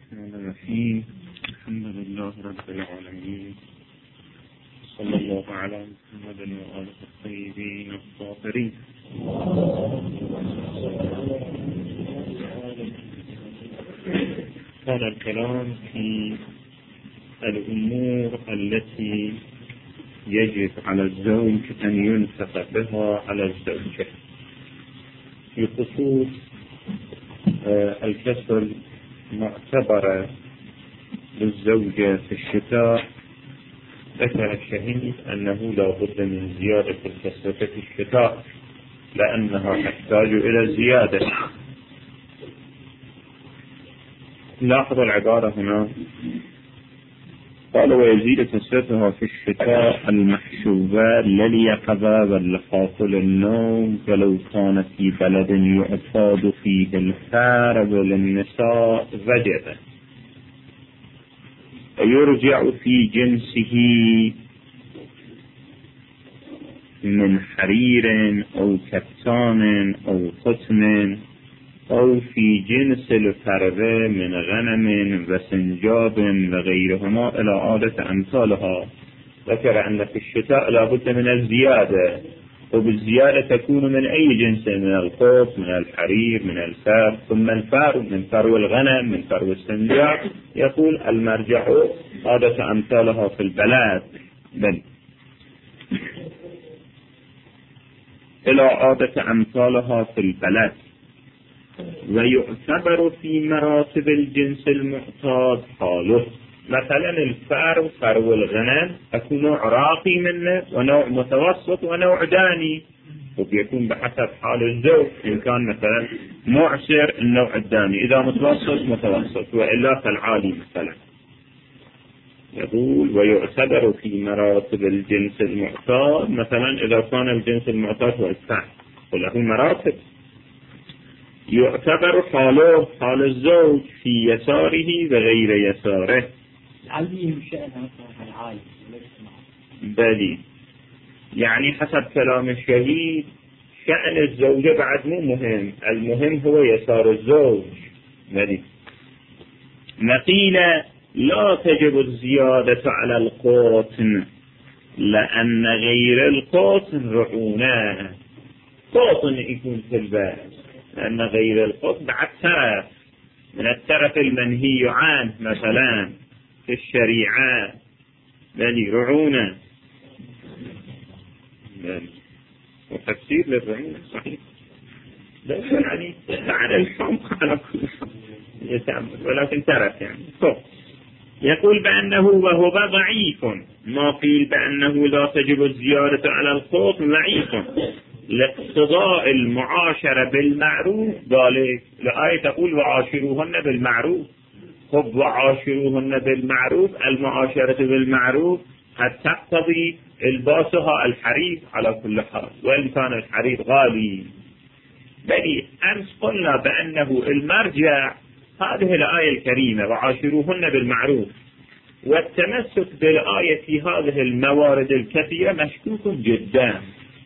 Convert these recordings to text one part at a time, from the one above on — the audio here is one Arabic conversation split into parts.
الرحمن الرحيم. الحمد لله رب العالمين، صلى الله على محمد وآله الطيبين الطاهرين. كان الكلام في الأمور التي يجب على الزوج أن ينفق بها على الزوجة، بخصوص الكسل معتبرة للزوجة في الشتاء. ذكر الشهيد أنه لا بد من زيادة الكسرة في الشتاء لأنها تحتاج إلى الزيادة. لاحظوا العبارة هنا، قال ويزيد كسرتها في الشتاء المحشوبة لليقظة واللخاف للنوم، ولو كان في بلد يعتاد فيه الحرب للنساء وجبة، ويرجع في جنسه من حرير أو كتان أو قطن، أو في جنس الفرة من غنم وسنجاب وغيرهما إلى عادة أمثالها. ذكر أن في الشتاء لا بد من الزيادة، وبالزيادة تكون من أي جنس؟ من القط، من الحرير، من الفر، ثم الفر من فرو الغنم، من فرو السنجاب. يقول المرجع عادة أمثالها في البلد بل إلى عادة أمثالها في البلد. ويعتبر في مراتب الجنس المعتاد حاله، مثلا الفرو، فرو الغنم، أكون نوع راقي منه ونوع متوسط ونوع داني، وبيكون بحسب حال الزوج. إن كان مثلا معسر النوع الداني، إذا متوسط، وإلا فالعالي مثلا. يقول ويعتبر في مراتب الجنس المعتاد، مثلا إذا كان الجنس المعتاد هو الفرو وله مراتب، يعتبر حاله حال الزوج في يساره وغير يساره. بلي، يعني حسب كلام الشهيد شأن الزوجة بعد مو مهم، المهم هو يسار الزوج. بلي. نقيل لا تجب الزيادة على القطن لأن غير القطن رعونة. قطن يكون في البيت، لأن غير القطن بعد ترف من الترف المنهي عنه مثلا في الشريعة. بل رعونة، وتفسير للرعونة صحيح، يعني على الحمق على كل يتعمل، ولكن ترف يعني فوق. يقول بأنه وهو ضعيف، ما قيل بأنه لا تجب الزيادة على القطن ضعيف لاقتضاء المعاشرة بالمعروف. ذلك الآية تقول وعاشروهن بالمعروف. خب وعاشروهن بالمعروف، المعاشرة بالمعروف قد تقتضي الباسها الحرير على كل حال، وإن كان الحرير غالي. بل أمس قلنا بأنه المرجع هذه الآية الكريمة وعاشروهن بالمعروف، والتمسك بالآية في هذه الموارد الكثيرة مشكوك جدا.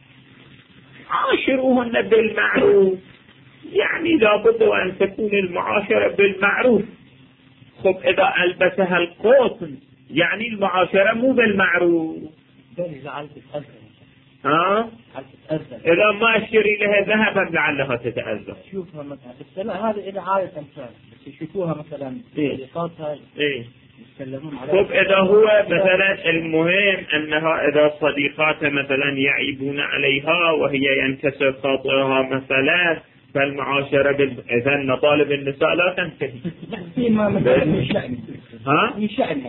عاشروهن بالمعروف يعني لابد أن تكون المعاشرة بالمعروف. خب إذا ألبسها القطن يعني المعاشرة مو بالمعروف. إذا ما أشتري لها ذهبا لعلها تتأذى. شوفها مثلا السلام هذه إذا عادة أمثال، بس يشوفوها مثلا صديقاتها يتكلمون عليها. خب إذا هو مثلا المهم أنها إذا صديقاتها مثلا يعيبون عليها وهي ينكسر خاطرها مثلا، فالمعاشرة إذا نطالب النساء لا تنتهي. من شأنها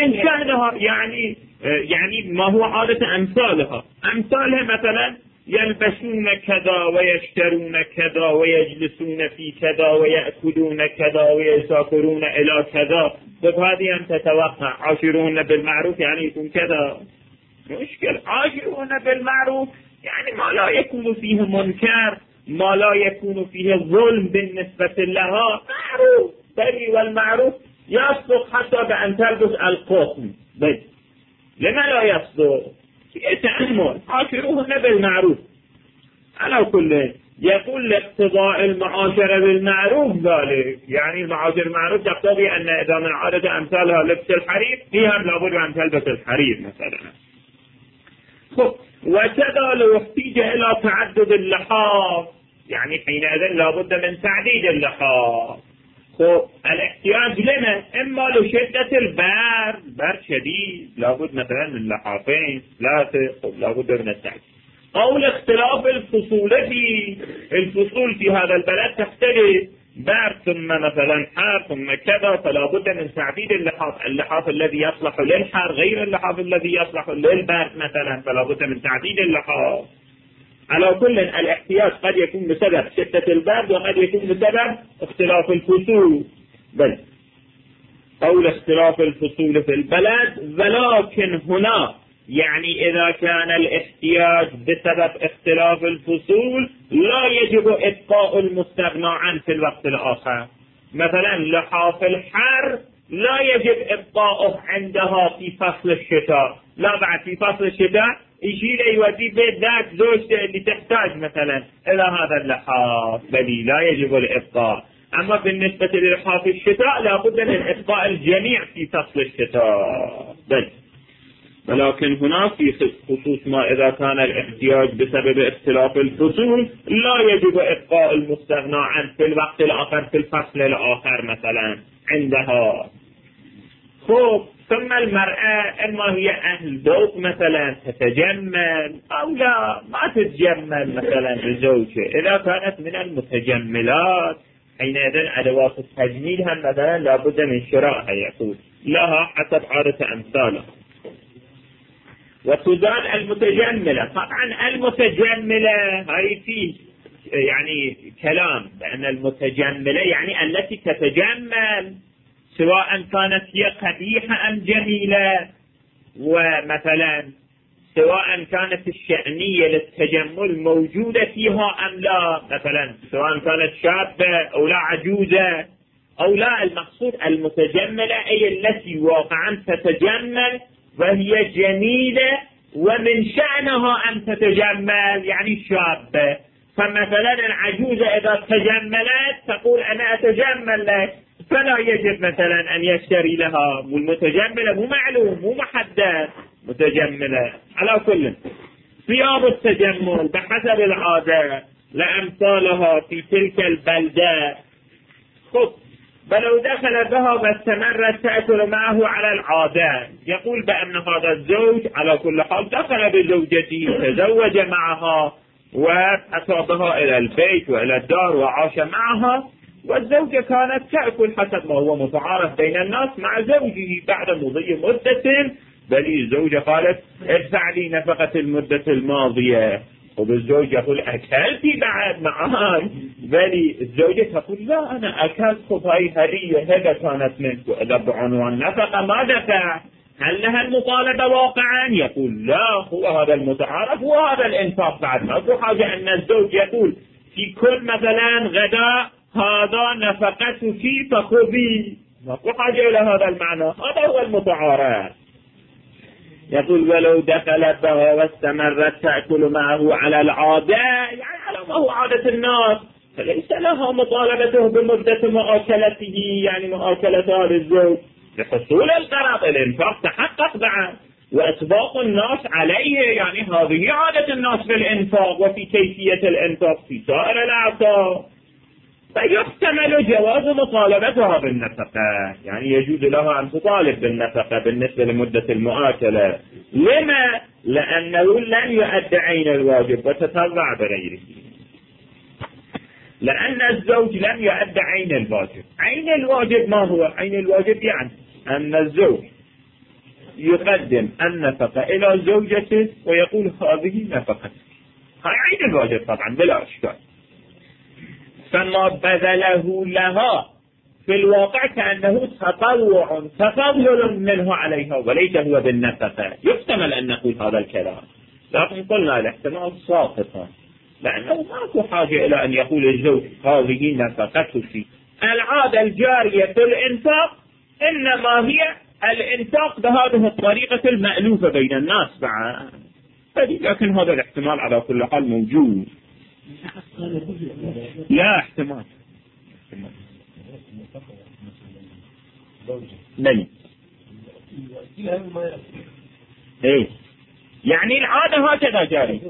يعني ما هو عادة أمثالها مثلا يلبسون كذا ويشترون كذا ويجلسون في كذا ويأكلون كذا ويسافرون إلى كذا. فهذه أن تتوقع عاشروهن بالمعروف يعني يكون كذا. مشكلة عاشروهن بالمعروف يعني ما لا يكون فيه منكر، ما لا يكون فيه ظلم بالنسبة لها، معروف. بل والمعروف يصدق حتى بأن تلبس القطن. بل لما لا يصدق؟ يتأمل عاشروهن بالمعروف. على كل يقول لاقتضاء المعاشرة بالمعروف ذلك، يعني المعاشرة بالمعروف تقتضي أن إذا من عادة أمثالها لبس الحرير فيها لابد أن تلبس الحرير مثلا. وكذا لو احتيج إلى تعدد اللحاف، يعني حينئذ لابد من تعديد اللحاف. الاحتياج لنا إما لشدة البرد، برد شديد لابد مثلا من لحافين ثلاثة، لابد من التعديد، أو لاختلاف الفصول في هذا البلد تختلف، برد ثم مثلا حار ثم كذا، فلا بد من تعديد اللحاف الذي يصلح للحر غير اللحاف الذي يصلح للبرد مثلا، فلا بد من تعديد اللحاف. على كل الاحتياج قد يكون بسبب شدة البرد وقد يكون بسبب اختلاف الفصول أو لاختلاف الفصول في البلد. ولكن هنا يعني إذا كان الاحتياج بسبب اختلاف الفصول لا يجب إبقاء المستغنى عنه في الوقت الآخر. مثلا لحاف الحر لا يجب إبقاؤه عندها في فصل الشتاء، لا بعد في فصل الشتاء يشيل يودي بيت ذات زوجته اللي تحتاج مثلا إلى هذا اللحاف، بل لا يجب الإبقاء. أما بالنسبة للحاف الشتاء لا بد من إبقاء الجميع في فصل الشتاء بل. ولكن هنا في خصوص ما إذا كان الاحتياج بسبب اختلاف الفصول لا يجب إبقاء المستغنى عنه في الوقت الآخر في الفصل الآخر مثلا عندها. ثم المرأة إما هي أهل ذوق مثلا تتجمل أو لا ما تتجمل مثلا لزوجها، إذا كانت من المتجملات حينئذ أدوات التجميل هم مثلا لابد من شرائها، يقول لها حسب عادة أمثالها. وتزال المتجملة، طبعا المتجملة هاي فيه يعني كلام، لأن المتجملة يعني التي تتجمل سواء كانت هي قبيحة أم جميلة، ومثلا سواء كانت الشأنية للتجمل موجودة فيها أم لا، مثلا سواء كانت شابة أو لا عجوزة أو لا. المقصود المتجملة أي التي واقعا تتجمل وهي جميلة ومن شأنها أن تتجمل، يعني شابة. فمثلا العجوزة إذا تجملت تقول أنا أتجمل لك، فلا يجب مثلا أن يشتري لها. والمتجملة مو معلوم مو محدد متجملة. على كل ثياب التجمل بحسب العادة لأمثالها في تلك البلدة. فلو دخل بها واستمرت تأكل معه على العادة، يقول بأن هذا الزوج على كل حال دخل بزوجته تزوج معها وأصابها إلى البيت وإلى الدار وعاش معها، والزوجة كانت تأكل حسب ما هو متعارف بين الناس مع زوجه. بعد مضي مدة بل الزوجة قالت ادفع لي نفقة المدة الماضية، وبالزوج يقول أكلتي بعد معاي، بل الزوجة تقول لا أنا أكلت، خذ هاي هدية هذا كانت منك، وإذا بعنوان نفقة ما دفع هل لها المطالبة واقعا؟ يقول لا، هو هذا المتعارف وهذا الإنفاق. بعد ما هو حاجة أن الزوج يقول في كل مثلا غداء هذا نفقتك فخذي، ما هو حاجة إلى هذا المعنى، هذا هو المتعارف. يقول ولو دخلت بها واستمرت تأكل معه على العادة، يعني على ما هو عادة الناس، فليس لها مطالبته بمدة مؤاكلته، يعني مؤاكلتها للزوج لحصول الغرض. الإنفاق تحقق بعد وإطباق الناس عليه، يعني هذه عادة الناس في الإنفاق وفي كيفية الإنفاق في سائر الأعصاب، فيحتمل جواز مطالبتها بالنفقة، يعني يجوز لها أن تطالب بالنفقة بالنسبة لمدة المؤاكلة. لما؟ لأنه لن يؤدي عين الواجب وتتبع بغيره، لأن الزوج لم يؤدي عين الواجب. عين الواجب ما هو؟ عين الواجب يعني أن الزوج يقدم النفقة إلى زوجته ويقول هذه نفقتك، هاي عين الواجب طبعا بلا أشكال. فما بذله لها في الواقع كأنه تطوع تفضل منه عليها وليس هو بالنفقة. يحتمل أن نقول هذا الكلام، لكن قلنا الاحتمال ساقطا، لأنه ماكو حاجة إلى أن يقول الزوج هذه نفقتك. العادة الجارية في الإنفاق إنما هي الإنفاق بهذه الطريقة المألوفة بين الناس بعد، لكن هذا الاحتمال على كل حال موجود. لا احتمال. بلي ايه يعني العادة هكذا جاري.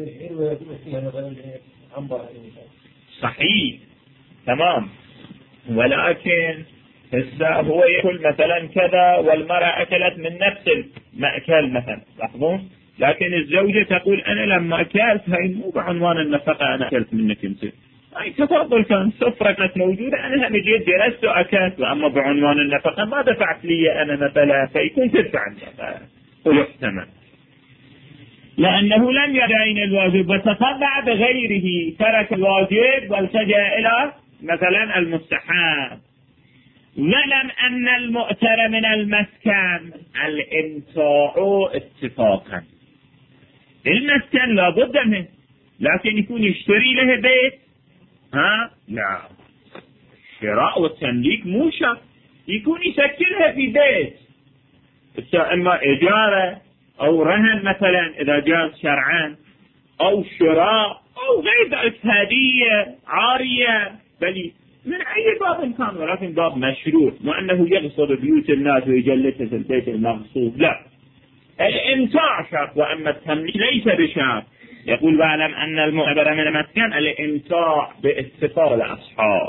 صحيح تمام، ولكن هو يأكل مثلا كذا والمرأة أكلت من نفس المأكل مثلا، لاحظون، لكن الزوجة تقول أنا لما أكلت هاي مو بعنوان النفقة، أنا أكلت منك أنت، أي تفضل كان سفرة كانت موجودة أنا هم جيت جلست وأكلت، وأما بعنوان النفقة ما دفعت لي أنا مثلا، فيكون تدفع النفقة ويحتمل لأنه لم يدعين الواجب وتطبع بغيره، ترك الواجب والتجأ إلى مثلا المستحب. ولم أن المؤتر من المسكن الامتاع اتفاقا، المسكن لا بد منه، لكن يكون يشتري له بيت، لا، شراء والتمليك مو شرط، يكون يسكنها في بيت، إما إجارة أو رهن مثلا إذا جاز شرعا، أو شراء أو غير ذلك، هدية عارية، بل من أي باب كان، ولكن باب مشروع، مو أنه يغصب بيوت الناس ويجلسها في البيت المغصوب، لا، الإمتاع شرط، وأما التمليك ليس بشرط. يقول واعلم أن المعتبر من المسكن الإمتاع باتفاق الأصحاب.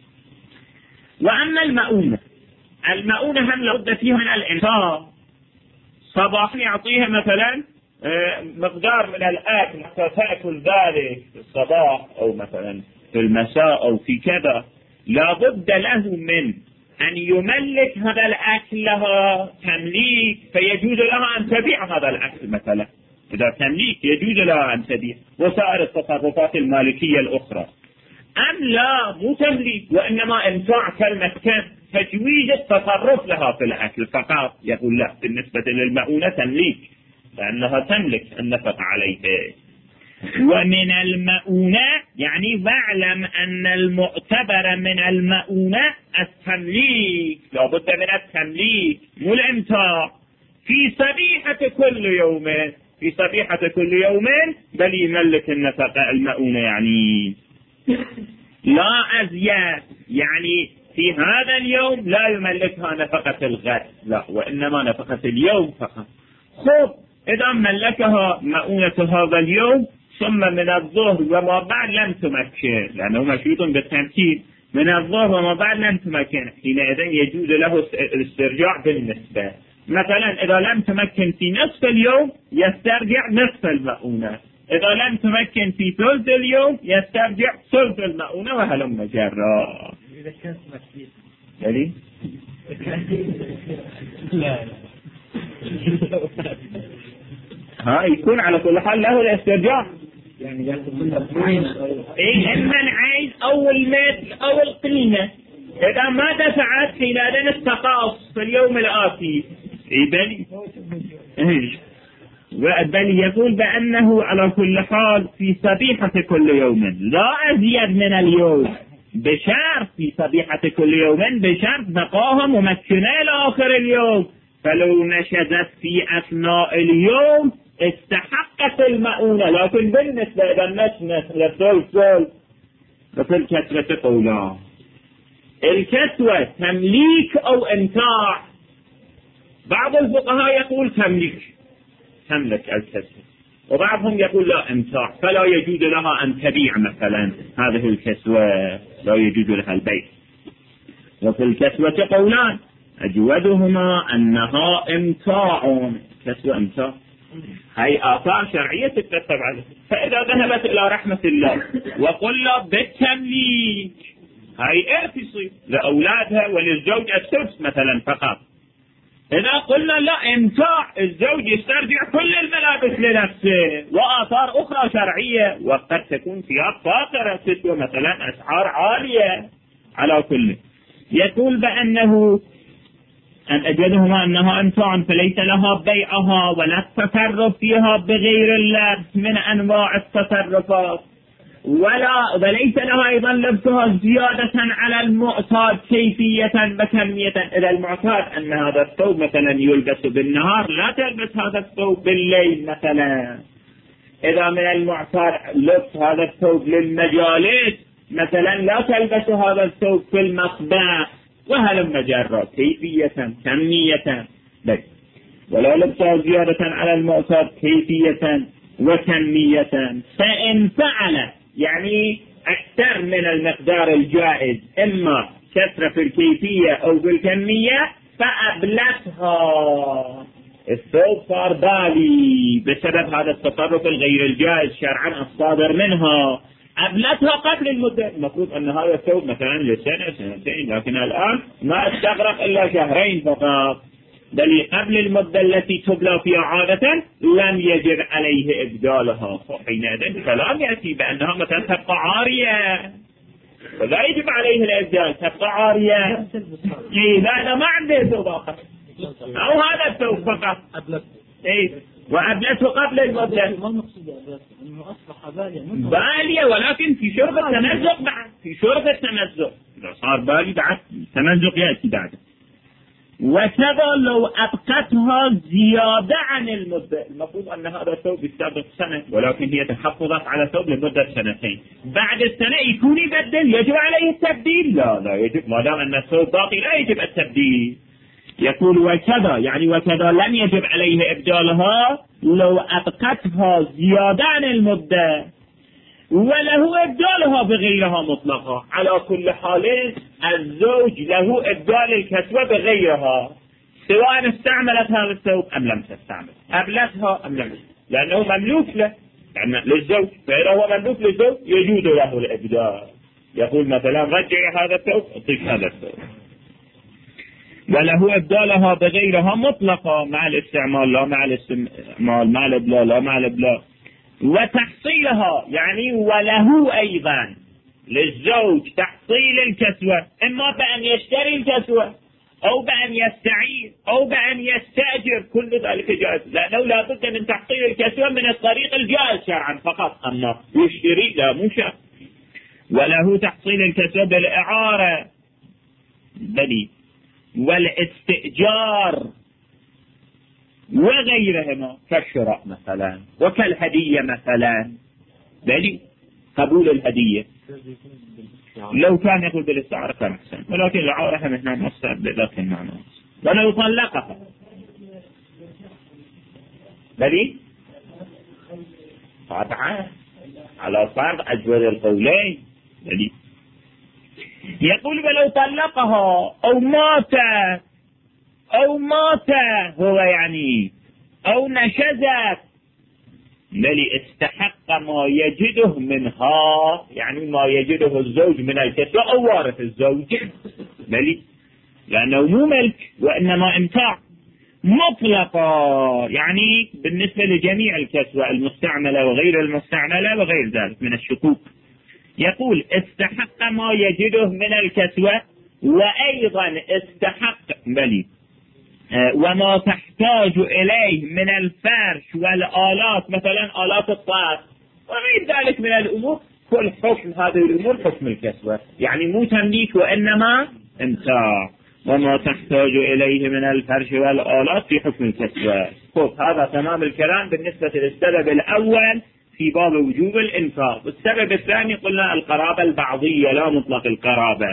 وأما المؤونة هم لابد فيها من الإمتاع، صباح يعطيها مثلا مقدار من الأكل حتى تأكل ذلك في الصباح أو مثلا في المساء أو في كذا، لابد له من أن يملك هذا الأكل لها تمليك، فيجوز لها أن تبيع هذا الأكل مثلا، إذا تمليك يجوز لها أن تبيع، وسائر التصرفات المالكية الأخرى. أم لا، مو تمليك وإنما إمتاع كالمسكن، تجويز التصرف لها في الأكل فقط. يقول لا، بالنسبة للمؤونة تمليك لأنها تملك النفقة عليه. ومن المؤونة يعني واعلم أن المعتبر من المؤونة التمليك، لابد من التمليك مو الإمتاع، في صبيحة كل يوم، في صبيحة كل يوم، بل يملك النفقة المؤونة يعني لا أزياد، يعني في هذا اليوم لا يملكها نفقة الغد، لا، وإنما نفقة اليوم فقط. خب إذا ملكها مؤونة هذا اليوم ثم من الظهر وما بعد لم تمكن، لأنه مشروط بالتمكين، من الظهر وما بعد لم تمكن، حينئذ يجوز له الاسترجاع بالنسبة، مثلا إذا لم تمكن في نصف اليوم يسترجع نصف المؤونة، إذا لم تمكن في ثلث اليوم يسترجع ثلث المؤونة، وهلم جرا. إذا كانت مكتيب يعني لا يكون على كل حال له الاسترجاع، يعني إما العين أو المثل أو القيمة، إذا ما دفعت حينئذ التقاص في اليوم الآتي، بل يقول بأنه على كل حال في صبيحة كل يوم لا أزيد من اليوم، بشرط في صبيحة كل يوم بشرط بقاها ممكنة لآخر اليوم، فلو نشدت في أثناء اليوم استحقت المؤونة، لكن بالنسبة إذا نشنت للثلث مثل الكسوة قولان، الكسوة تمليك أو إمتاع، بعض الفقهاء يقول تملك الكسوة، وبعضهم يقول لا، إمتاع، فلا يجوز لها أن تبيع مثلا هذه الكسوة، لا يجوز لها البيع. وفي الكسوة قولان، أجودهما أنها إمتاع، كسوة إمتاع، هاي آثار شرعية تترتب عليه. فإذا ذهبت إلى رحمة الله وقلنا بالتمليك، هاي إرث يصير لأولادها وللزوج السدس مثلا فقط. إذا قلنا لا، إمتاع، الزوج يسترجع كل الملابس لنفسه، وآثار أخرى شرعية، وقد تكون ثياب فاخرة تسوى مثلا أسعار عالية. على كل يقول بأنه أن أجدهما أنها إمتاع فليس لها بيعها ولا التصرف فيها بغير اللبس من أنواع التصرفات، وليس لها أيضا لبسها زيادة على المعتاد كيفية وكمية. إذا المعتاد أن هذا الثوب مثلا يلبس بالنهار، لا تلبس هذا الثوب بالليل مثلا، إذا من المعتاد لبس هذا الثوب للمجالس مثلا لا تلبس هذا الثوب في المخبأ وهلم جرى كيفية كمية بس، ولا لبسها زيادة على المعتاد كيفية وكمية. فإن فعل يعني أكثر من المقدار الجائز إما كثرة في الكيفية أو بالكمية فأبلتها، الثوب صار بالي بسبب هذا التصرف الغير الجائز شرعا الصادر منها، أبلتها قبل المدة. المفروض أن هذا الثوب مثلا لسنة سنتين، لكن الآن ما استغرق إلا شهرين فقط، بل قبل المدة التي تبلى فيها عادة لم يجب عليه إبدالها. حينئذ كلام يأتي بأنها مثلا تبقى عارية ولا يجب عليه الإبدال، تبقى عارية. لا ما عنده ثوب آخر أو هذا الثوب فقط وأبلته قبل المدة. ما المقصود أنه أصبح بالية ولكن في شرب التمزق بعد، في شرب التمزق إذا صار بالي بعد التمزق يأتي بعده. وكذا لو أبقتها زيادة عن المدة، المفروض أن هذا الثوب يستغرق سنة ولكن هي تحفظت على ثوب لمدة سنتين، بعد السنة يكون يبدل، يجب عليه التبديل؟ لا يجب، ما دام أن الثوب باقي لا يجب التبديل. يقول وكذا يعني وكذا لم يجب عليه إبدالها لو أبقتها زيادة عن المدة وله إبدالها بغيرها مطلقا. على كل حال الزوج له إبدال الكسوة بغيرها سواء استعملت هذا الثوب أم لم تستعمل، أبلتها أم لم، لأنه مملوك له يعني للزوج، فإذا هو مملوك للزوج يجوز له الإبدال. يقول مثلا رجع هذا الثوب اعطيك هذا الثوب، وله إبدالها بغيرها مطلقا مع الاستعمال لا مع الاستعمال، مع الإبلاء لا مع الإبلاء. وتحصيلها يعني وله أيضا للزوج تحصيل الكسوة، إما بأن يشتري الكسوة أو بأن يستعير أو بأن يستأجر، كل ذلك جائز، لأنه لا بد من تحصيل الكسوة من الطريق الجائز شرعا فقط، أما يشتري لا مو شرط. وله تحصيل الكسوة بالإعارة بلي والاستئجار وغيرهما كالشراء مثلا وكالهدية مثلا، بل قبول الهدية لو كان يقول بالاستعارة كان أحسن، ولكن العارة هنا نفسها بذات المعنى. ولو طلقها بل طبعا على فرض أجود القولين بل يقول ولو طلقها أو مات هو يعني أو نشزت بل استحق ما يجده منها، يعني ما يجده الزوج من الكسوة أو وارث الزوج بل لأنه مو ملك وإنما إمتاع مطلقا، يعني بالنسبة لجميع الكسوة المستعملة وغير المستعملة وغير ذلك من الشكوك. يقول استحق ما يجده من الكسوة وأيضا استحق بلي وما تحتاج إليه من الفرش والآلات مثلا آلات الطاس وغير ذلك من الأمور، كل حكم هذه الأمور حكم الكسوة، يعني مو تمليك وإنما امتاع. وما تحتاج إليه من الفرش والآلات في حكم الكسوة. هذا تمام الكلام بالنسبة للسبب الأول في باب وجوب الإنفاق. السبب الثاني قلنا القرابة البعضية لا مطلق القرابة.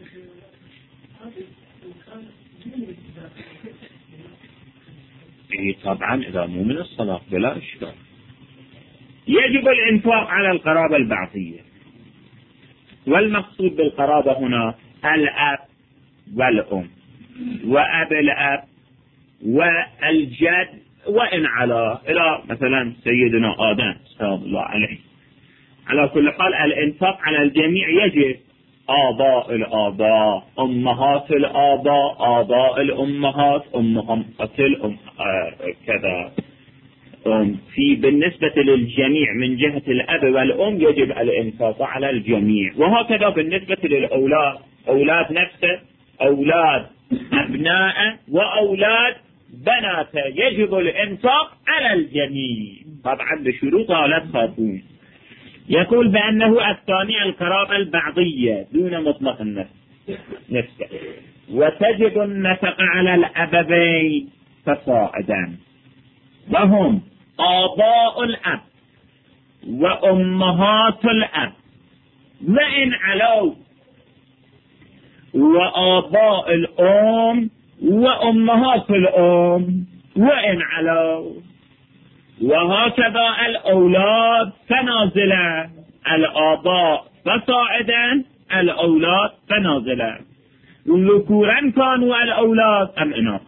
طبعا إذا مو من الصلاة بلا إشكال يجب الإنفاق على القرابة البعضية، والمقصود بالقرابة هنا الأب والأم وأب الأب والجد وإن على إلى مثلا سيدنا آدم سلام الله عليه. على كل حال الإنفاق على الجميع يجب، آباء الآباء، أمهات الآباء، آباء الأمهات، أمهات كذا في بالنسبة للجميع من جهة الأب والأم يجب الإنفاق على الجميع، وهكذا بالنسبة للأولاد، أولاد نفسه، أولاد أبناء وأولاد بنات يجب الإنفاق على الجميع طبعا بشروطها لا تخافون. يقول بأنه الثاني القرابة البعضية دون مطلق نفسه، وتجب النفقة على الأبوين فصاعدا، وهم آباء الأب وأمهات الأب وإن علوا، وآباء الأم وأمهات الأم وإن علوا، وهكذا الأولاد فنازلا، الآباء فصاعدا، الأولاد فنازلا، ذكورا كانوا الأولاد أم إناث.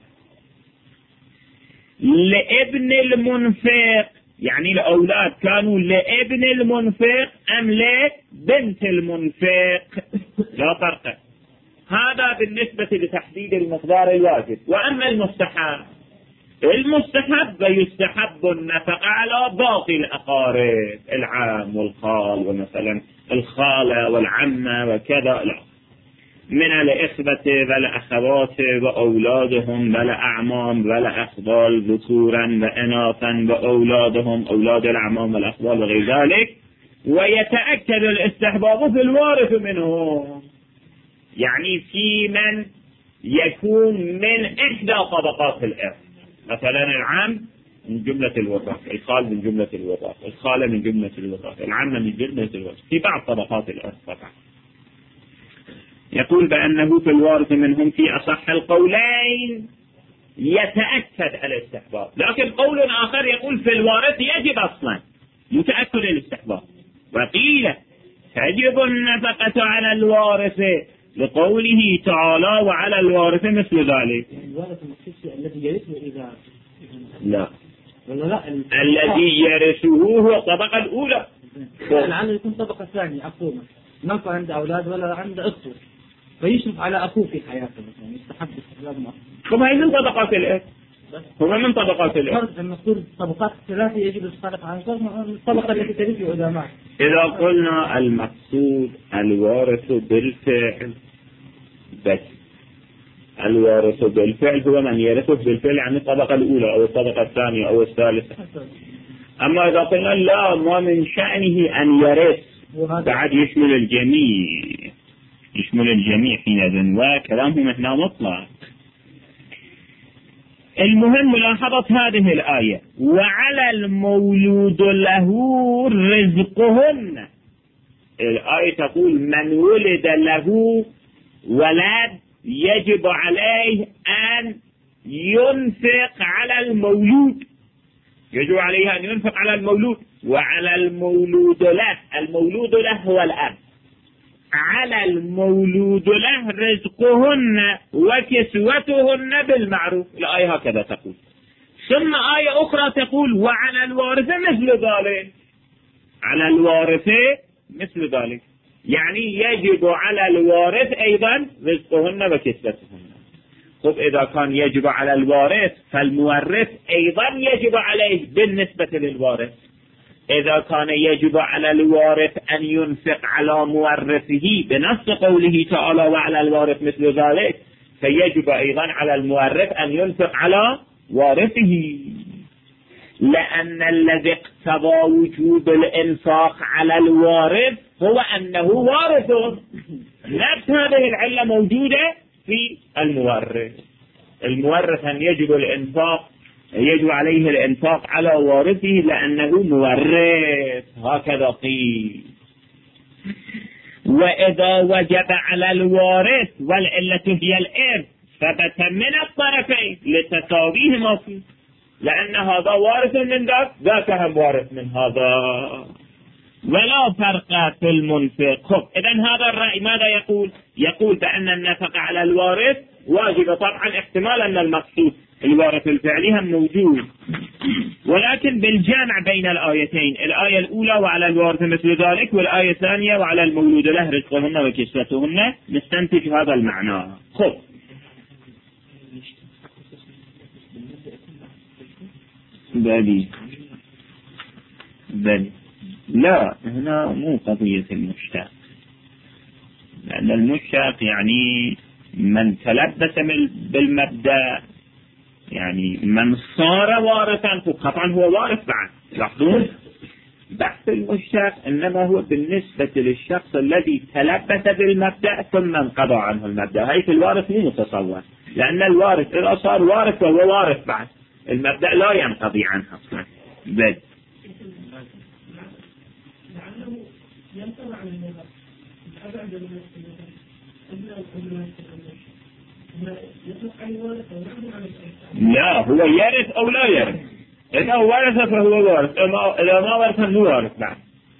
لابن المنفق، يعني الأولاد كانوا لابن المنفق أم لبنت المنفق، لا فرق. هذا بالنسبة لتحديد المقدار الواجب. وأما المستحب، يستحب النفقة على باقي الأقارب، العم والخال، ومثلا الخالة والعمة وكذا، لا، من الإخوة والأخوات وأولادهم والأعمام والأخوال ذكورا وإناثا وأولادهم أولاد الأعمام والأخوال وغير ذلك. ويتأكد الاستحباب في الوارث منهم، يعني في من يكون من إحدى طبقات الإرث، مثلا العم من جملة الوراث، الخال من جملة الوراث، الخالة من جملة الوراث، العمة من جملة الوراث، في بعض طبقات الإرث طبعا. يقول بأنه في الوارث منهم في أصح القولين يتأكد الاستحباب، لكن قول آخر يقول في الوارث يجب أصلا يتأكد الاستحباب. وقيل تجب النفقة على الوارث لقوله تعالى وعلى الوارث مثل ذلك. الوارث المخصوص الذي يرثه إذا لا، لا الذي يرثه هو الطبقة الأولى. العم يكون طبقة ثانية، أخوه ما كان عنده أولاد ولا عنده أخوه، فيشرف على أخوه في حياته مثلا، يستحب استخدام أخوه. هم هي من طبقات الإرث، هو من طبقات الإرث. المفروض الطبقات الثلاثة يجب الصرف عن الطبقة التي ترثه إذا مات. إذا قلنا المقصود الوارث بالفعل بس، الوارث بالفعل هو من يرثه بالفعل عن الطبقة الأولى أو الطبقة الثانية أو الثالثة. أما إذا قلنا لا، ما من شأنه أن يرث، بعد يشمل الجميع، يشمل الجميع حينئذ، وكلامهم هنا مطلق. المهم ملاحظة هذه الآية: وعلى المولود له رزقهن. الآية تقول من ولد له ولد يجب عليه أن ينفق على المولود، يجب عليه أن ينفق على المولود. وعلى المولود له، المولود له هو الأب، على المولود له رزقهن وكسوتهن بالمعروف. الآية هكذا تقول. ثم آية أخرى تقول وعلى الوارث مثل ذلك، على الوارث مثل ذلك، يعني يجب على الوارث أيضا رزقهن وكسوتهن. خب إذا كان يجب على الوارث فالمورث أيضا يجب عليه بالنسبة للوارث. إذا كان يجب على الوارث أن ينفق على مورثه بنص قوله تعالى وعلى الوارث مثل ذلك، فيجب أيضا على المورث أن ينفق على وارثه، لأن الذي اقتضى وجوب الإنفاق على الوارث هو أنه وارث. نفس هذه العلة موجودة في المورث. المورث أن يجب الإنفاق، يجب عليه الإنفاق على وارثه لأنه مورث، هكذا قيل. وإذا وجب على الوارث والعلة هي الإرث ثبت من الطرفين لتساويهما فيه، لأن هذا وارث من ذاك، ذاك هم وارث من هذا، ولا فرق في المنفق. إذن هذا الرأي ماذا يقول؟ يقول بأن النفقة على الوارث واجب، طبعا احتمال أن المقصود الوارث الفعلي هم موجود، ولكن بالجامع بين الآيتين، الآية الأولى وعلى الوارث مثل ذلك، والآية الثانية وعلى المولود له رزقهن وكسوتهن، نستنتج هذا المعنى. خب بلي لا، هنا مو قضية المشتاق، لأن المشتاق يعني من تلبس بالمبدأ، يعني من صار وارثا قطعا هو وارث بعد. لاحظون بحث المشتاق إنما هو بالنسبة للشخص الذي تلبس بالمبدأ ثم انقضى عنه المبدأ. هاي في الوارث مو متصور، لأن الوارث إذا صار وارث فهو وارث بعد، المبدأ لا ينقضي عنه أصلا. لا، هو يرث أو لا يرث. إذا ورث فهو وارث، إذا ما ورث مو وارث بعد،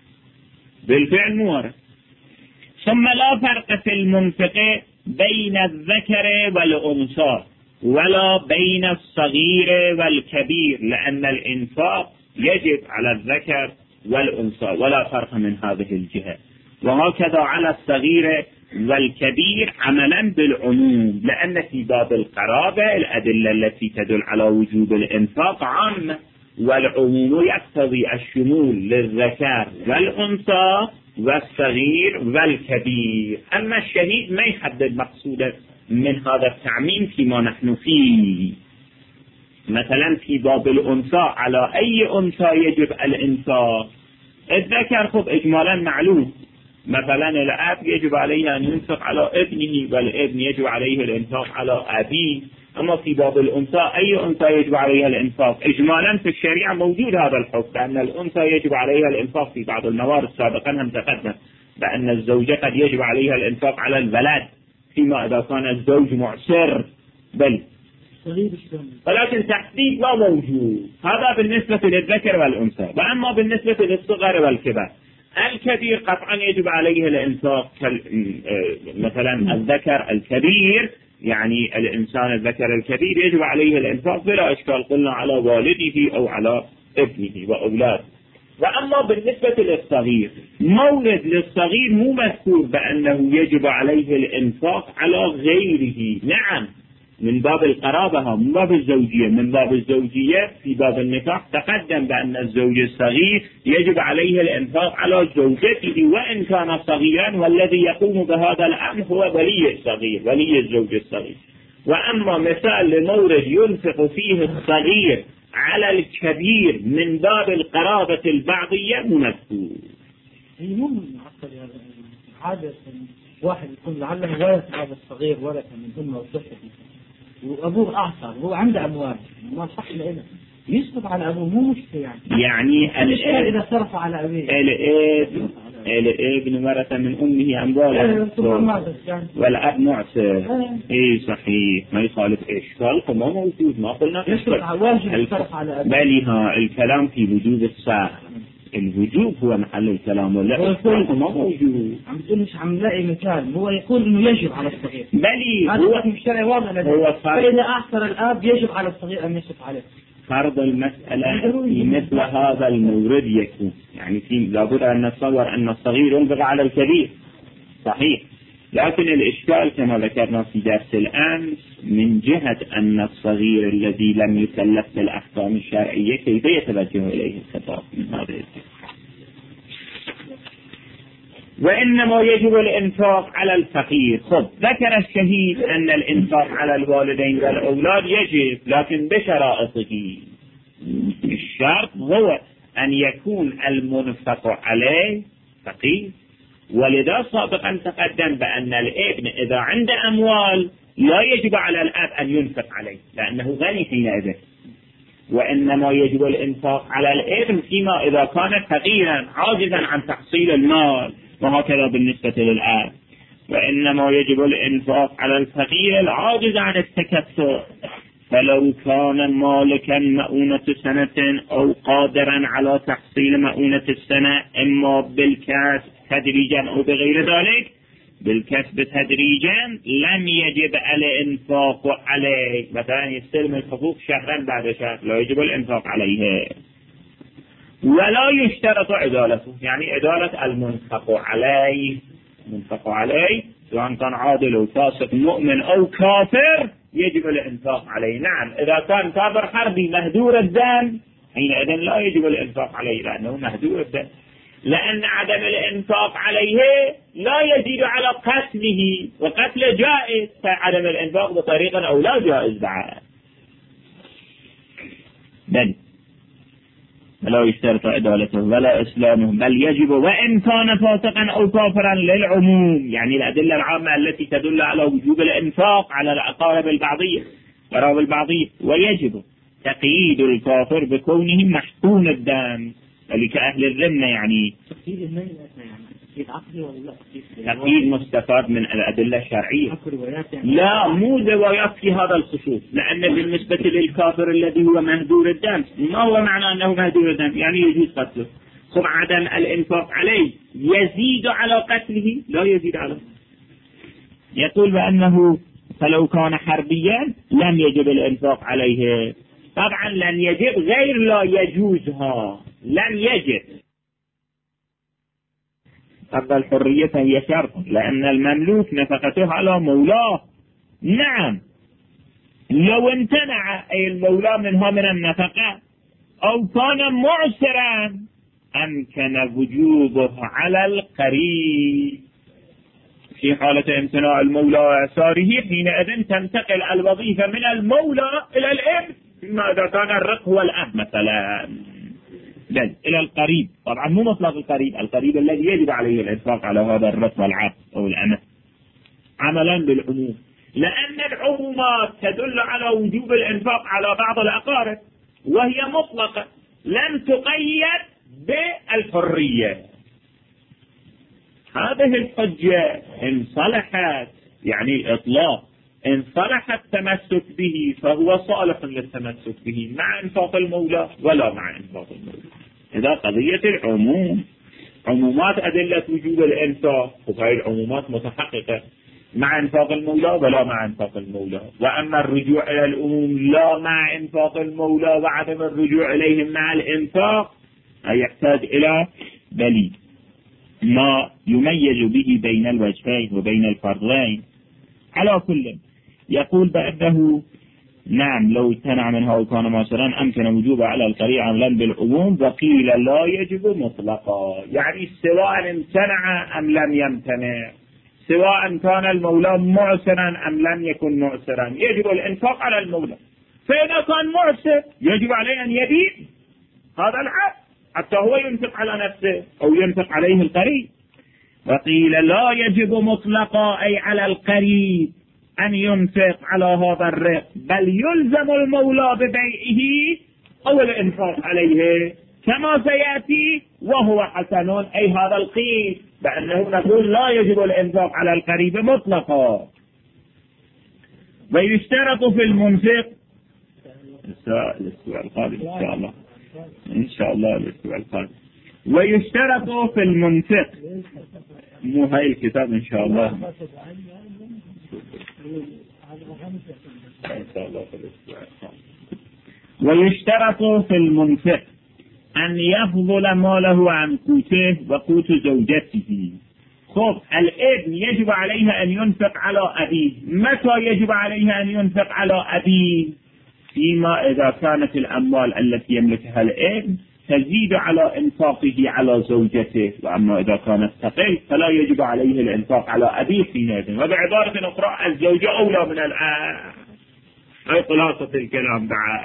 بالفعل مو وارث. ثم لا فرق في المنفق بين الذكر والأنثى ولا بين الصغير والكبير، لأن الإنفاق يجب على الذكر والأنثى ولا فرق من هذه الجهة، وهكذا على الصغير والكبير عملا بالعموم، لأن في باب القرابة الأدلة التي تدل على وجوب الإنفاق عامة، والعموم يقتضي الشمول للذكر والأنثى والصغير والكبير. أما الشهيد ما يحدد مقصوده من هذا التعميم فيما نحن فيه. مثلا في باب الأنثى على أي أنثى يجب الإنفاق؟ الذكر خب إجمالا معلوم، مثلا الأب يجب عليه أن ينفق على ابنه، والابن يجب عليه الإنفاق على أبيه. أما في باب الأنثى أي أنثى يجب عليها الإنفاق؟ إجمالا في الشريعة موجود هذا الحكم، لأن الأنثى يجب عليها الإنفاق في بعض الموارد سابقا هم تقدم بأن الزوجة قد يجب عليها الإنفاق على الولد فيما إذا كان الزوج معسر بل، ولكن تحديد ما موجود. هذا بالنسبة للذكر والأنثى. وأما بالنسبة للصغر والكبر، الكبير قطعا يجب عليه الإنفاق، مثلا الذكر الكبير يعني الإنسان الذكر الكبير يجب عليه الإنفاق بلا إشكال، قلنا على والده أو على ابنه وأولاده. وأما بالنسبة للصغير، مورد للصغير مو مذكور بأنه يجب عليه الإنفاق على غيره. نعم من باب القرابة، من باب الزوجية. من باب الزوجية في باب النكاح تقدم بأن الزوج الصغير يجب عليه الإنفاق على زوجته وإن كان صغيرا، والذي يقوم بهذا الأمر هو ولي الصغير، ولي الزوج الصغير. وأما مثال لمورد ينفق فيه الصغير على الكبير من باب القرابة البعضية مذكور. عادة واحد يكون لعله وارث هذا الصغير ورث من أمه وصحته، وأبوه أعصر، هو عنده أموال ما صح له، يصرف على أبوه مو مشكلة يعني الإشكال إذا صرف على أبيه. الابن ورث من أمه أموالا والأب معسر. إيه صحيح، ما يخالف إشكال، ما موجود، ما قلنا يصرف على أبيه. بل ها الكلام في وجوب الصرف، الوجوب هو محل الكلام، ولا الصرف ما موجود. عم تقول مش عم لاقي مثال، هو يقول إنه يجب على الصغير. بل هو في الشرع واضح لديه، فإذا أعثر الآب يجب على الصغير أن يصرف عليه. فرض المسألة في مثل هذا المورد يكون يعني في لابد أن نتصور أن الصغير ينفق على الكبير صحيح، لكن الإشكال كما ذكرنا في درس الأمس من جهة أن الصغير الذي لم يكلف بالأحكام الشرعية كيف يتوجه إليه الخطاب من هذا الجهة. وإنما يجب الإنفاق على الفقير. خب ذكر الشهيد أن الإنفاق على الوالدين والأولاد يجب، لكن بشرائطه. الشرط هو أن يكون المنفق عليه فقير، ولذا سابقا تقدم بأن الابن إذا عنده أموال لا يجب على الأب أن ينفق عليه لأنه غني حينئذ، وإنما يجب الإنفاق على الابن فيما إذا كان فقيرا عاجزا عن تحصيل المال، وهكذا بالنسبة للآب. وإنما يجب الإنفاق على الفقير العاجز عن التكثر، فلو كان مالكا مؤونة سنة أو قادرا على تحصيل مؤونة السنة إما بالكسب تدريجا أو بغير ذلك، بالكسب تدريجا لم يجب الإنفاق عليه. مثلا يستلم الحقوق شهرا بعد شهر لا يجب الإنفاق عليه، ولا يشترط عدالته، يعني عدالة المنفق عليه سواء كان عادل أو فاسق مؤمن أو كافر يجب الإنفاق عليه. نعم إذا كان كافر حربي مهدور الدم حينئذ لا يجب الإنفاق عليه لأنه مهدور الدم، لأن عدم الإنفاق عليه لا يزيد على قتله، وقتل جائز، فعدم الإنفاق بطريقة أو لا جائز بعد. بل ولا يشترط عدالته ولا إسلامه، بل يجب وإن كان فاسقا أو كافرا للعموم، يعني الأدلة العامة التي تدل على وجوب الإنفاق على الأقارب البعضية قرابة البعضية. ويجب تقييد الكافر بكونه محقون الدم، ذلك أهل الذمة، يعني تقييد عقلي ولا لا؟ تقييد مستفاد من الأدلة الشرعية. لا، مو روايات في هذا الخصوص، لأن بالنسبة للكافر الذي هو مهدور الدم، ما هو معنى أنه مهدور الدم؟ يعني يجوز قتله. خب عدم الإنفاق عليه يزيد على قتله؟ لا يزيد على. يقول بأنه فلو كان حربيا لم يجب الإنفاق عليه. طبعا لن يجب غير لا يجوزها، لن يجب. طب الحرية هي شرط، لأن المملوك نفقته على مولاه. نعم، لو امتنع أي المولى منها من النفقة أو كان معسرا أمكن وجوبه على القريب. في حالة امتناع المولى وإعساره حينئذ تنتقل الوظيفة من المولى إلى الابن، ماذا كان الرق هو الأب مثلا، إلى القريب. طبعا مو مطلق القريب الذي يجب عليه الإنفاق على هذا الرق والعبد أو الأمة، عملا بالعموم، لأن العمومات تدل على وجوب الإنفاق على بعض الأقارب وهي مطلقة، لم تقيد بالحرية. هذه الحجة إن صلحت، يعني إطلاق، إن صلح التمسك به فهو صالح للتمسك به مع إنفاق المولى ولا مع إنفاق المولى. إذا قضية العموم، عمومات أدلة وجوب الإنفاق وهي العمومات متحققة مع إنفاق المولى ولا مع إنفاق المولى. وأما الرجوع إلى العموم لا مع إنفاق المولى وعدم الرجوع إليهم مع الإنفاق يحتاج إلى دليل ما يميز به بين الوجهين وبين الفرضين. على كل يقول بأنه نعم لو امتنع منها وكان معسرا أمكن وجوبه على القريع عملا بالعموم، وقيل لا يجب مطلقا، يعني سواء امتنع أم لم يمتنع، سواء كان المولى معسرا أم لم يكن معسرا يجب الإنفاق على المولى. فإذا كان معسر يجب عليه أن يبيع هذا العبد حتى هو ينفق على نفسه أو ينفق عليه القريب. وقيل لا يجب مطلقا أي على القريب أن ينفق على هذا الرق، بل يلزم المولى ببيعه أو الإنفاق عليه كما سيأتي، وهو حسن أي هذا القيد بأنه نقول لا يجب الإنفاق على القريب مطلقا. ويشترط في المنفق الأسبوع القادم إن شاء الله الأسبوع القادم. ويشترط في المنفق، مو هاي الكتاب إن شاء الله ويشترط في المنفق أن يفضل ماله عن قوته وقوت زوجته. خب الابن يجب عليه أن ينفق على أبيه، متى يجب عليه أن ينفق على أبيه؟ فيما إذا كانت الأموال التي يملكها الابن تزيد على إنفاقه على زوجته، وأما إذا كانت تقل فلا يجب عليه الإنفاق على أبيه حينئذ. وبعبارة أخرى الزوجة أولى من الآب. أي خلاصة الكلام بعد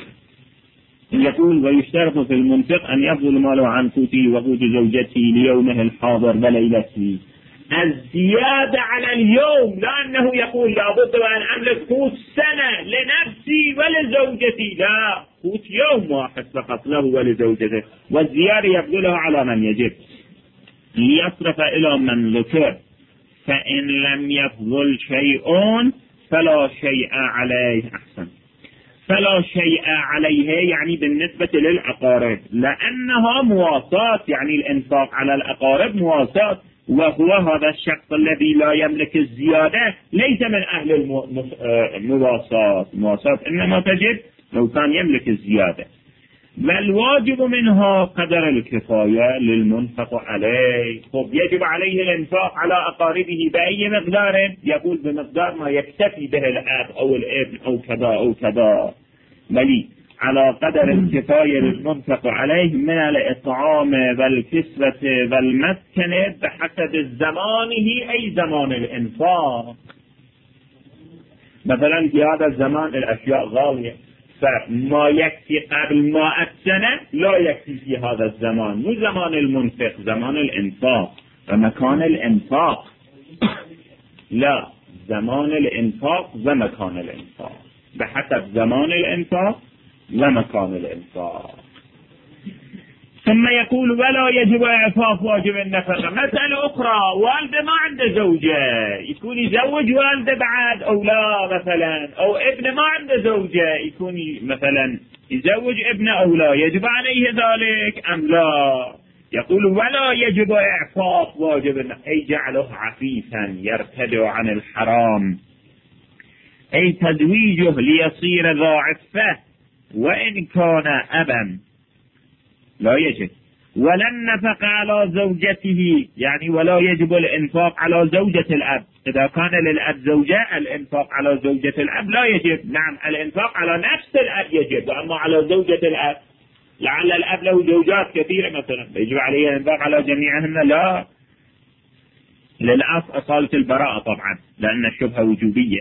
يقول ويشترط في المنفق أن يفضل ماله عن قوته وقوت زوجته ليومه الحاضر وليلته. الزيادة على اليوم، لأنه يقول لابد أن أملك قوت سنة لنفسي ولزوجتي، لا، قوت يوم واحد فقط له ولزوجته، والزيادة يفضلها على من يجب ليصرف إلى من ذكر، فإن لم يفضل شيء فلا شيء عليه. أحسن، فلا شيء عليه يعني بالنسبة للأقارب، لأنها مواساة، يعني الإنفاق على الأقارب مواساة، وهو هذا الشخص الذي لا يملك الزيادة ليس من أهل المواساة، إنما تجد لو كان يملك الزيادة. والواجب منها قدر الكفاية للمنفق عليه. خب يجب عليه الإنفاق على أقاربه بأي مقدار؟ يقول بمقدار ما يكتفي به الأب أو الابن أو كذا أو كذا، بل على قدر الكفاية للمنفق عليه من الإطعام والكسوة والمسكن بحسب زمانه أي زمان الإنفاق. مثلا في هذا الزمان الأشياء غالية، فما يكفي قبل 100 سنة لا يكفي في هذا الزمان، مو زمان المنفق، زمان الإنفاق ومكان الإنفاق. لا، زمان الإنفاق ومكان الإنفاق، بحسب زمان الإنفاق ومكان الإنفاق. ثم يقول ولا يجب إعفاف واجب النفقة. مسألة أخرى، والده ما عنده زوجة، يكون يزوج والده بعد أو لا مثلا، أو ابنه ما عنده زوجة يكون مثلا يزوج ابنه أو لا، يجب عليه ذلك أم لا؟ يقول ولا يجب إعفاف واجب النفقة، أي جعله عفيفا يرتدع عن الحرام، أي تزويجه ليصير ذا عفة وإن كان أبا لا يجب. ولا النفق على زوجته، يعني ولا يجب الإنفاق على زوجة الأب. إذا كان للأب زوجة الإنفاق على زوجة الأب لا يجب. نعم الإنفاق على نفس الأب يجب، وأما على زوجة الأب لعل الأب له زوجات كثيرة مثلا يجب عليه الإنفاق على جميعهن، لا. للأب أصالة البراءة طبعا لأن الشبهة وجوبية.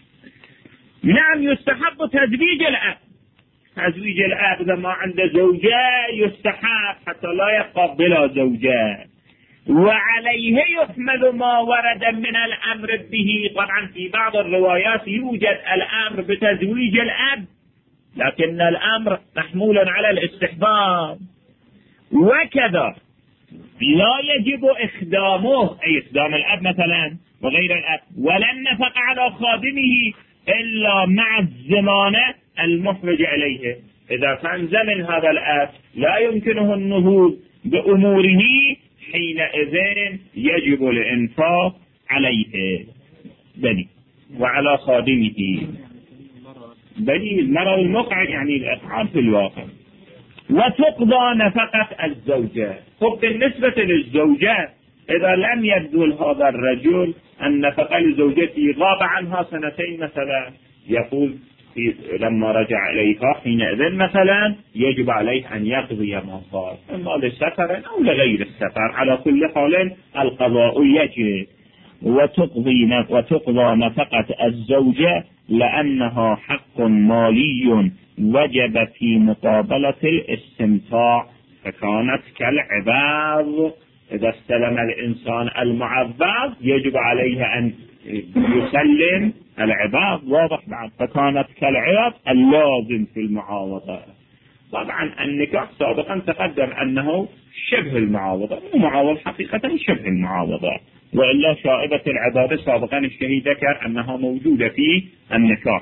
نعم يستحب تزويج الأب، تزويج الأب إذا ما عنده زوجة يستحب حتى لا يبقى بلا زوجة. وعليه يحمل ما ورد من الأمر به. طبعا في بعض الروايات يوجد الأمر بتزويج الأب، لكن الأمر محمول على الاستحباب. وكذا لا يجب إخدامه، أي إخدام الأب مثلا وغير الأب، ولا النفق على خادمه إلا مع الزمانة المخرج إليه. إذا كان زمن هذا الأب لا يمكنه النهوض بأموره حينئذ يجب الإنفاق عليه بني وعلى خادمه بني المرأة المقعد، يعني الأفعال في الواقع. وتقضى نفقة الزوجة. خب بالنسبة للزوجة إذا لم يبذل هذا الرجل النفقة لزوجته، غاب عنها سنتين مثلا، يقول لما رجع إليها حينئذ مثلا يجب عليه أن يقضي ما صار، إما للسفر أو لغير السفر، على كل حال القضاء يجب. وتقضى نفقة الزوجة لأنها حق مالي وجب في مقابلة الاستمتاع، فكانت كالعباد. إذا استلم الإنسان المعبد يجب عليه أن يسلم العباد، واضح بعد، فكانت كالعباد اللازم في المعاوضة. طبعا النكاح سابقا تقدم أنه شبه المعاوضة، مو معاوضة حقيقة، شبه المعاوضة، وإلا شائبة العبادة سابقا الشهيد ذكر أنها موجودة في النكاح.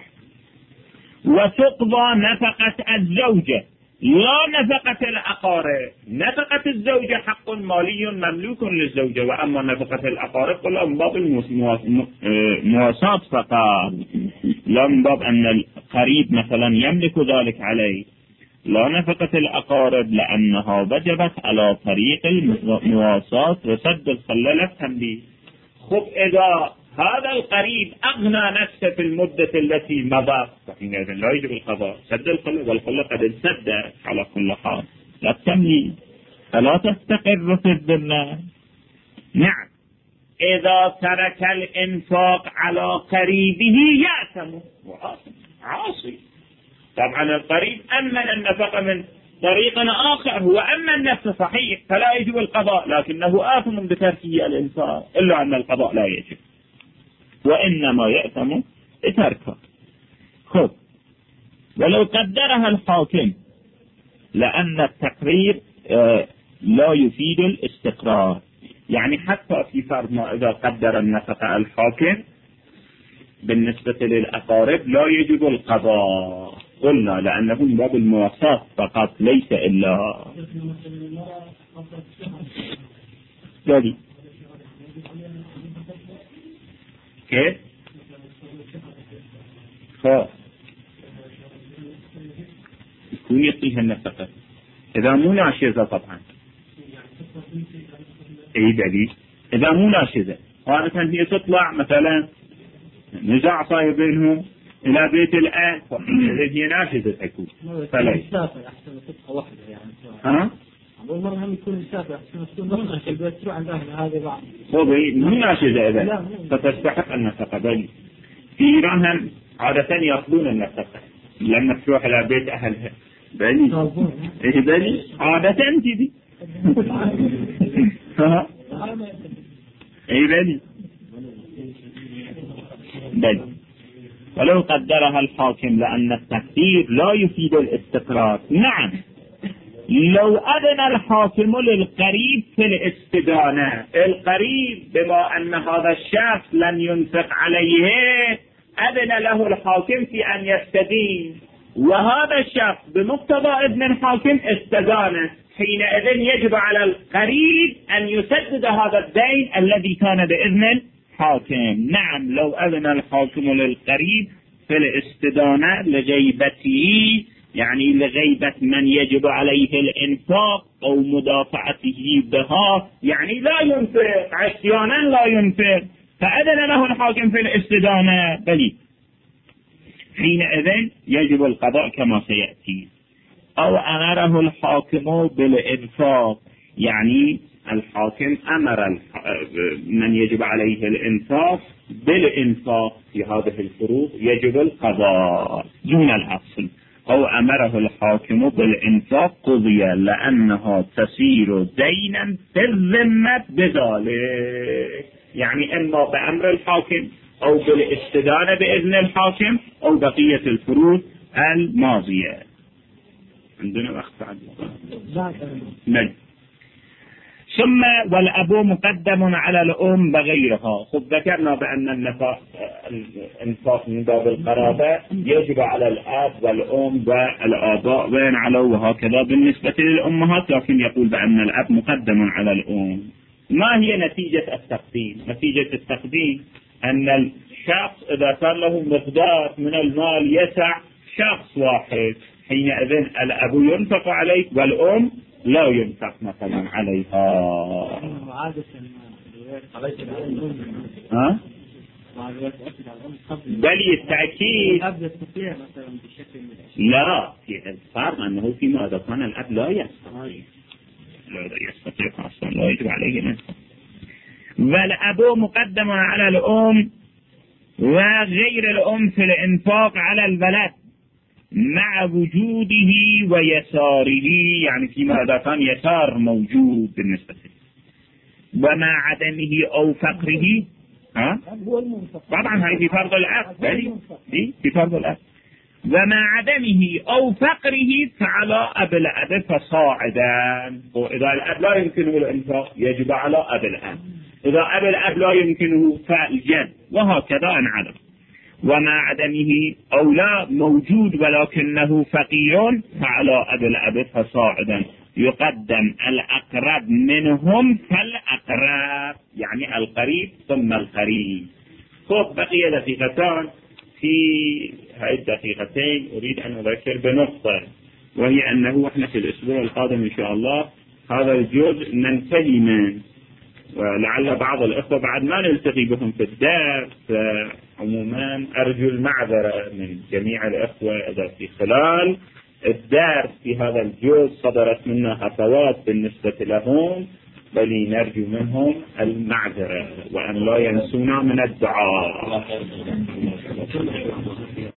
وتقضى نفقة الزوجة لا نفقة الأقارب. نفقة الزوجة حق مالي مملوك للزوجة، وأما نفقة الأقارب كلها من باب المواساة فقط، لا من باب أن القريب مثلا يملك ذلك عليه. لا نفقة الأقارب لأنها وجبت على طريق المواساة وسد الخلل التنبيه. خب إذا هذا القريب أغنى نفسه في المدة التي مضت فحينئذ لا يجب القضاء، سد الخلل، والخلل قد انسد على كل حال، لا تملي فلا تستقر في الذمة. نعم إذا ترك الإنفاق على قريبه يأثم عاصي. طبعا القريب أمن النفقة من طريق آخر، هو أمن نفسه صحيح فلا يجب القضاء، لكنه آثم بتركه الإنفاق، إلا أن القضاء لا يجب وإنما يأثم بتركه. خب ولو قدرها الحاكم، لأن التقرير لا يفيد الاستقرار، يعني حتى في فرض ما إذا قدر النفقة الحاكم بالنسبة للأقارب لا يجب القضاء، قلنا لأنه من باب المواساة فقط ليس إلا ذلك. كيف؟ يكون يعطيها النفقة إذا مو ناشزة طبعا. أي دليل إذا مو ناشزة، غالبا هي تطلع مثلا نزاع صاير بينهم إلى بيت الآن الذي هي ناشزة تكون فليس. ها؟ أول مرة هم يكون مسافر أحسن تكون نقطة في البيت تروح عند أهل هذا بعض. صوبي مو ناشزة إذا فتستحق النفقة. بل في إيران هم عادة يأخذون النفقة لما تروح إلى بيت أهلها. بني إيه بني عادة تدي ها إيه بني بني. ولو قدرها الحاكم لأن التقدير لا يفيد الاستقرار. نعم لو أذن الحاكم للقريب في الاستدانة، القريب بما أن هذا الشخص لن ينفق عليه أذن له الحاكم في أن يستدين، وهذا الشخص بمقتضى إذن الحاكم استدانه، حينئذ يجب على القريب أن يسدد هذا الدين الذي كان بإذن الحاكم. نعم، لو أذن الحاكم للقريب في الاستدانة لغيبته، يعني لغيبة من يجب عليه الإنفاق أو مدافعته بها، يعني لا ينفق عصيانا لا ينفق، فأذن له الحاكم في الاستدانة بلي، حينئذ يجب القضاء كما سيأتي. أو أمره الحاكم بالإنفاق، يعني الحاكم أمر من يجب عليه الإنفاق بالإنفاق في هذه الفروض، يجب القضاء دون الأصل. أو أمره الحاكم بالإنفاق قضي لأنها تسير دينا في الذمة بذلك، يعني إما بأمر الحاكم أو بالاستدانة بإذن الحاكم أو بقية الفروض الماضية. عندنا وقت بعد. ثم والأب مقدم على الأم بغيرها. خب ذكرنا بأن الإنفاق من باب القرابة يجب على الأب والأم والآباء وين على، وهكذا بالنسبة للأمهات، لكن يقول بأن الأب مقدم على الأم. ما هي نتيجة التقديم؟ نتيجة التقديم أن الشخص إذا كان له مقدار من المال يسع شخص واحد، حينئذ الأب ينفق عليه والأم لا ينفق مثلا عليها. بل التأكيد لا في الفرق أنه فيما إذا كان الأب لا يستطيع أصلا لا يجب عليه نفسه. والأب مقدم على الأم وغير الأم في الإنفاق على الولد مع وجوده ويساره، يعني فيما إذا كان يسار موجود بالنسبة له، ومع عدمه أو فقره. طبعا هذه في فرض الأب، في فرض الأب. ومع عدمه أو فقره فعلى أب الأب فصاعدا. وإذا الأب لا يمكنه الإنفاق يجب على أب الأب، إذا أب الأب لا يمكنه فالجد، وهكذا إن عدم. ومع عدمه أو لا موجود ولكنه فقير فعلى أب الأب فصاعدا. يقدم الأقرب منهم فالأقرب، يعني القريب ثم القريب. خب بقي دقيقتان. في هذه الدقيقتين أريد أن أذكر بنقطة، وهي أنه إحنا في الأسبوع القادم إن شاء الله هذا الجزء ننتهي منه، ولعل بعض الأخوة بعد ما نلتقي بهم في الدرس. عموما أرجو المعذرة من جميع الأخوة إذا في خلال الدرس في هذا الجزء صدرت منا هفوات بالنسبة لهم، بل نرجو منهم المعذرة وأن لا ينسونا من الدعاء.